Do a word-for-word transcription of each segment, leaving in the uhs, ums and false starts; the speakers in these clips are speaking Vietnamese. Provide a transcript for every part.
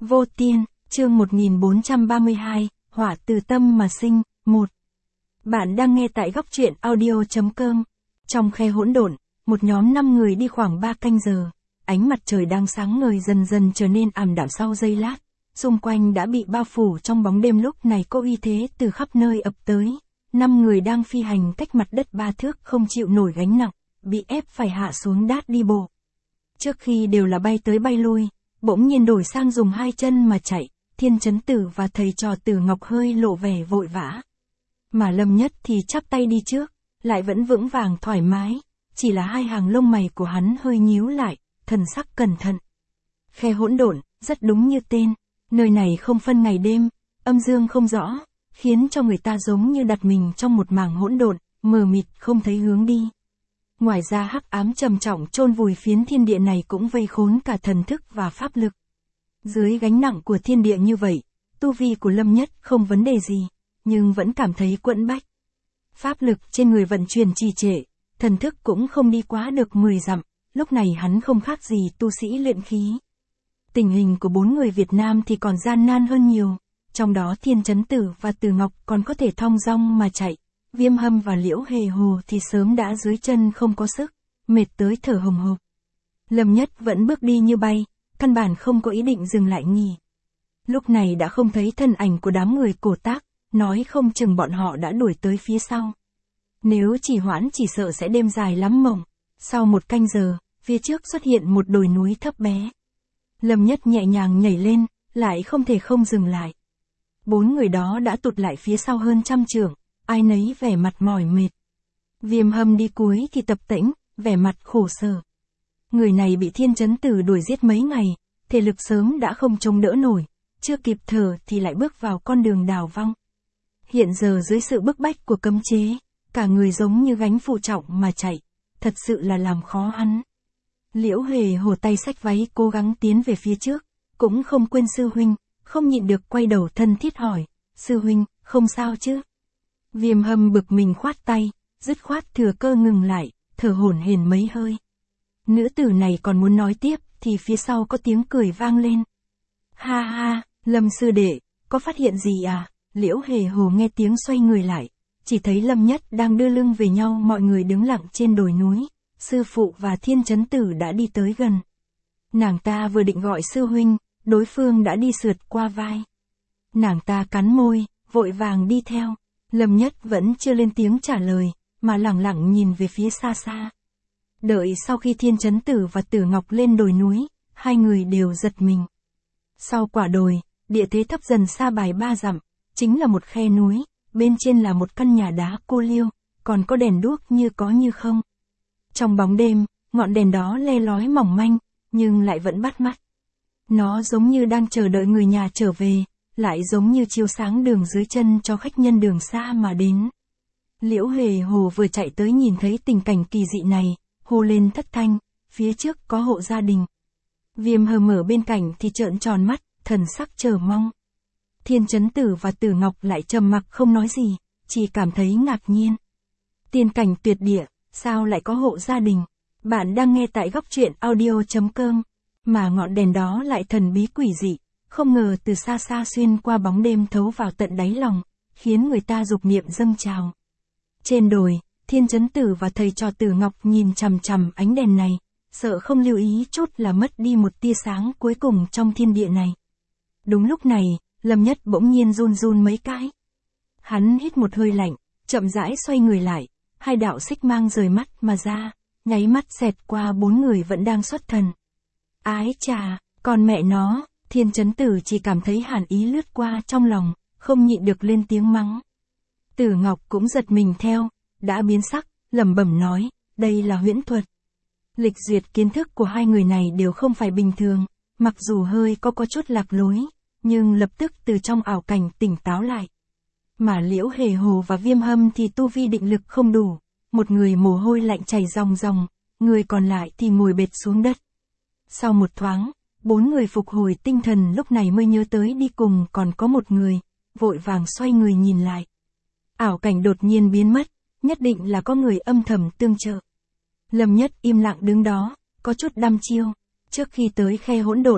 Vô Tiên, chương một nghìn bốn trăm ba mươi hai, Hỏa từ tâm mà sinh, một. Bạn đang nghe tại góc truyện audio.com. Trong khe hỗn độn, một nhóm năm người đi khoảng ba canh giờ. Ánh mặt trời đang sáng ngời dần dần trở nên ảm đạm sau giây lát. Xung quanh đã bị bao phủ trong bóng đêm, lúc này có uy thế từ khắp nơi ập tới. Năm người đang phi hành cách mặt đất ba thước không chịu nổi gánh nặng, bị ép phải hạ xuống đát đi bộ. Trước khi đều là bay tới bay lui, bỗng nhiên đổi sang dùng hai chân mà chạy. Thiên Chấn Tử và thầy trò Tử Ngọc hơi lộ vẻ vội vã. Mà Lâm Nhất thì chắp tay đi trước, lại vẫn vững vàng thoải mái, chỉ là hai hàng lông mày của hắn hơi nhíu lại, thần sắc cẩn thận. Khe hỗn độn, rất đúng như tên, nơi này không phân ngày đêm, âm dương không rõ, khiến cho người ta giống như đặt mình trong một mảng hỗn độn, mờ mịt không thấy hướng đi. Ngoài ra hắc ám trầm trọng chôn vùi phiến thiên địa này cũng vây khốn cả thần thức và pháp lực. Dưới gánh nặng của thiên địa như vậy, tu vi của Lâm Nhất không vấn đề gì, nhưng vẫn cảm thấy quẫn bách. Pháp lực trên người vận chuyển trì trệ, thần thức cũng không đi quá được mười dặm, lúc này hắn không khác gì tu sĩ luyện khí. Tình hình của bốn người Việt Nam thì còn gian nan hơn nhiều, trong đó Thiên Chấn Tử và Tử Ngọc còn có thể thong dong mà chạy, Viêm Hâm và Liễu Hề Hồ thì sớm đã dưới chân không có sức, mệt tới thở hồng hộc. Lâm Nhất vẫn bước đi như bay, căn bản không có ý định dừng lại nghỉ. Lúc này đã không thấy thân ảnh của đám người Cổ Tác, nói không chừng bọn họ đã đuổi tới phía sau. Nếu chỉ hoãn chỉ sợ sẽ đêm dài lắm mộng. Sau một canh giờ, phía trước xuất hiện một đồi núi thấp bé. Lâm Nhất nhẹ nhàng nhảy lên, lại không thể không dừng lại. Bốn người đó đã tụt lại phía sau hơn trăm trượng, ai nấy vẻ mặt mỏi mệt. Viêm Hâm đi cuối thì tập tễnh, vẻ mặt khổ sở. Người này bị Thiên Chấn Tử đuổi giết mấy ngày, thể lực sớm đã không chống đỡ nổi, chưa kịp thở thì lại bước vào con đường đào vong. Hiện giờ dưới sự bức bách của cấm chế, cả người giống như gánh phụ trọng mà chạy, thật sự là làm khó hắn. Liễu Hề Hồ tay xách váy cố gắng tiến về phía trước, cũng không quên sư huynh, không nhịn được quay đầu thân thiết hỏi, sư huynh, không sao chứ? Viêm Hâm bực mình khoát tay, dứt khoát thừa cơ ngừng lại, thở hổn hển mấy hơi. Nữ tử này còn muốn nói tiếp, thì phía sau có tiếng cười vang lên. Ha ha, Lâm sư đệ, có phát hiện gì à? Liễu Hề Hồ nghe tiếng xoay người lại, chỉ thấy Lâm Nhất đang đưa lưng về nhau, mọi người đứng lặng trên đồi núi, sư phụ và Thiên Chấn Tử đã đi tới gần. Nàng ta vừa định gọi sư huynh, đối phương đã đi sượt qua vai. Nàng ta cắn môi, vội vàng đi theo, Lâm Nhất vẫn chưa lên tiếng trả lời, mà lẳng lặng nhìn về phía xa xa. Đợi sau khi Thiên Chấn Tử và Tử Ngọc lên đồi núi, hai người đều giật mình. Sau quả đồi, địa thế thấp dần xa bài ba dặm, chính là một khe núi, bên trên là một căn nhà đá cô liêu, còn có đèn đuốc như có như không. Trong bóng đêm, ngọn đèn đó le lói mỏng manh, nhưng lại vẫn bắt mắt. Nó giống như đang chờ đợi người nhà trở về, lại giống như chiếu sáng đường dưới chân cho khách nhân đường xa mà đến. Liễu Hề Hồ vừa chạy tới nhìn thấy tình cảnh kỳ dị này, hô lên thất thanh, phía trước có hộ gia đình. Viêm Hâm ở bên cạnh thì trợn tròn mắt, thần sắc chờ mong. Thiên Chấn Tử và Tử Ngọc lại trầm mặc không nói gì, chỉ cảm thấy ngạc nhiên. Tiên cảnh tuyệt địa, sao lại có hộ gia đình? Bạn đang nghe tại góc truyện audio.com, mà ngọn đèn đó lại thần bí quỷ dị, không ngờ từ xa xa xuyên qua bóng đêm thấu vào tận đáy lòng, khiến người ta dục niệm dâng trào. Trên đồi, Thiên Chấn Tử và thầy trò Tử Ngọc nhìn chằm chằm ánh đèn này, sợ không lưu ý chút là mất đi một tia sáng cuối cùng trong thiên địa này. Đúng lúc này, Lâm Nhất bỗng nhiên run run mấy cái. Hắn hít một hơi lạnh, chậm rãi xoay người lại, hai đạo xích mang rời mắt mà ra, nháy mắt xẹt qua bốn người vẫn đang xuất thần. Ái chà, còn mẹ nó, Thiên Chấn Tử chỉ cảm thấy hàn ý lướt qua trong lòng, không nhịn được lên tiếng mắng. Tử Ngọc cũng giật mình theo, đã biến sắc, lẩm bẩm nói, đây là huyễn thuật. Lịch duyệt kiến thức của hai người này đều không phải bình thường, mặc dù hơi có có chút lạc lối, nhưng lập tức từ trong ảo cảnh tỉnh táo lại. Mà Liễu Hề Hồ và Viêm Hâm thì tu vi định lực không đủ, một người mồ hôi lạnh chảy ròng ròng, người còn lại thì ngồi bệt xuống đất. Sau một thoáng, bốn người phục hồi tinh thần lúc này mới nhớ tới đi cùng còn có một người, vội vàng xoay người nhìn lại. Ảo cảnh đột nhiên biến mất, nhất định là có người âm thầm tương trợ. Lâm Nhất im lặng đứng đó, có chút đăm chiêu, trước khi tới khe hỗn độn,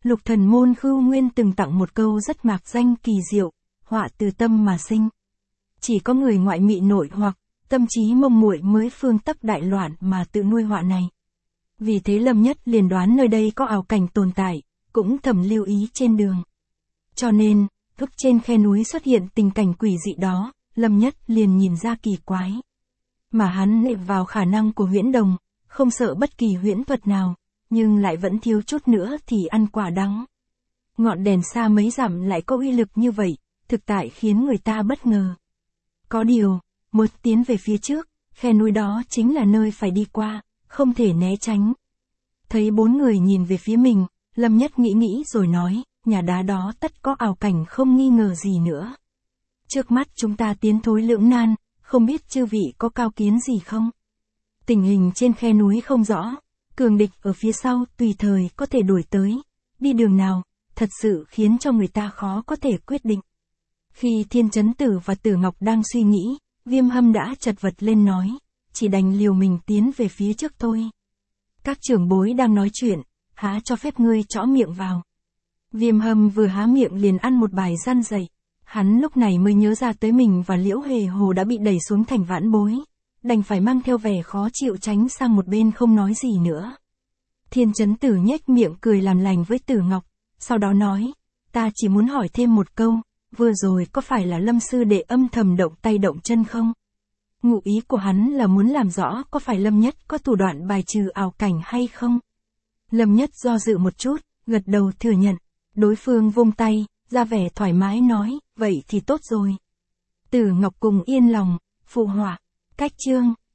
Lục Thần Môn Khưu Nguyên từng tặng một câu rất mạc danh kỳ diệu, họa từ tâm mà sinh. Chỉ có người ngoại mị nội hoặc, tâm trí mông muội mới phương tắc đại loạn mà tự nuôi họa này. Vì thế Lâm Nhất liền đoán nơi đây có ảo cảnh tồn tại, cũng thầm lưu ý trên đường. Cho nên, lúc trên khe núi xuất hiện tình cảnh quỷ dị đó, Lâm Nhất liền nhìn ra kỳ quái. Mà hắn lệ vào khả năng của huyễn đồng, không sợ bất kỳ huyễn thuật nào, nhưng lại vẫn thiếu chút nữa thì ăn quả đắng. Ngọn đèn xa mấy dặm lại có uy lực như vậy, thực tại khiến người ta bất ngờ. Có điều, một tiến về phía trước, khe núi đó chính là nơi phải đi qua, không thể né tránh. Thấy bốn người nhìn về phía mình, Lâm Nhất nghĩ nghĩ rồi nói, nhà đá đó tất có ảo cảnh không nghi ngờ gì nữa. Trước mắt chúng ta tiến thối lưỡng nan, không biết chư vị có cao kiến gì không? Tình hình trên khe núi không rõ, cường địch ở phía sau tùy thời có thể đuổi tới, đi đường nào, thật sự khiến cho người ta khó có thể quyết định. Khi Thiên Chấn Tử và Tử Ngọc đang suy nghĩ, Viêm Hâm đã chật vật lên nói, chỉ đành liều mình tiến về phía trước thôi. Các trưởng bối đang nói chuyện, há cho phép ngươi chõ miệng vào. Viêm Hâm vừa há miệng liền ăn một bài răn dậy. Hắn lúc này mới nhớ ra tới mình và Liễu Hề Hồ đã bị đẩy xuống thành vãn bối, đành phải mang theo vẻ khó chịu tránh sang một bên không nói gì nữa. Thiên Chấn Tử nhếch miệng cười làm lành với Tử Ngọc, sau đó nói, ta chỉ muốn hỏi thêm một câu, vừa rồi có phải là Lâm sư đệ âm thầm động tay động chân không? Ngụ ý của hắn là muốn làm rõ có phải Lâm Nhất có thủ đoạn bài trừ ảo cảnh hay không? Lâm Nhất do dự một chút, gật đầu thừa nhận, đối phương vung tay, ra vẻ thoải mái nói, vậy thì tốt rồi. Tử Ngọc cùng yên lòng, phụ họa, cách chương.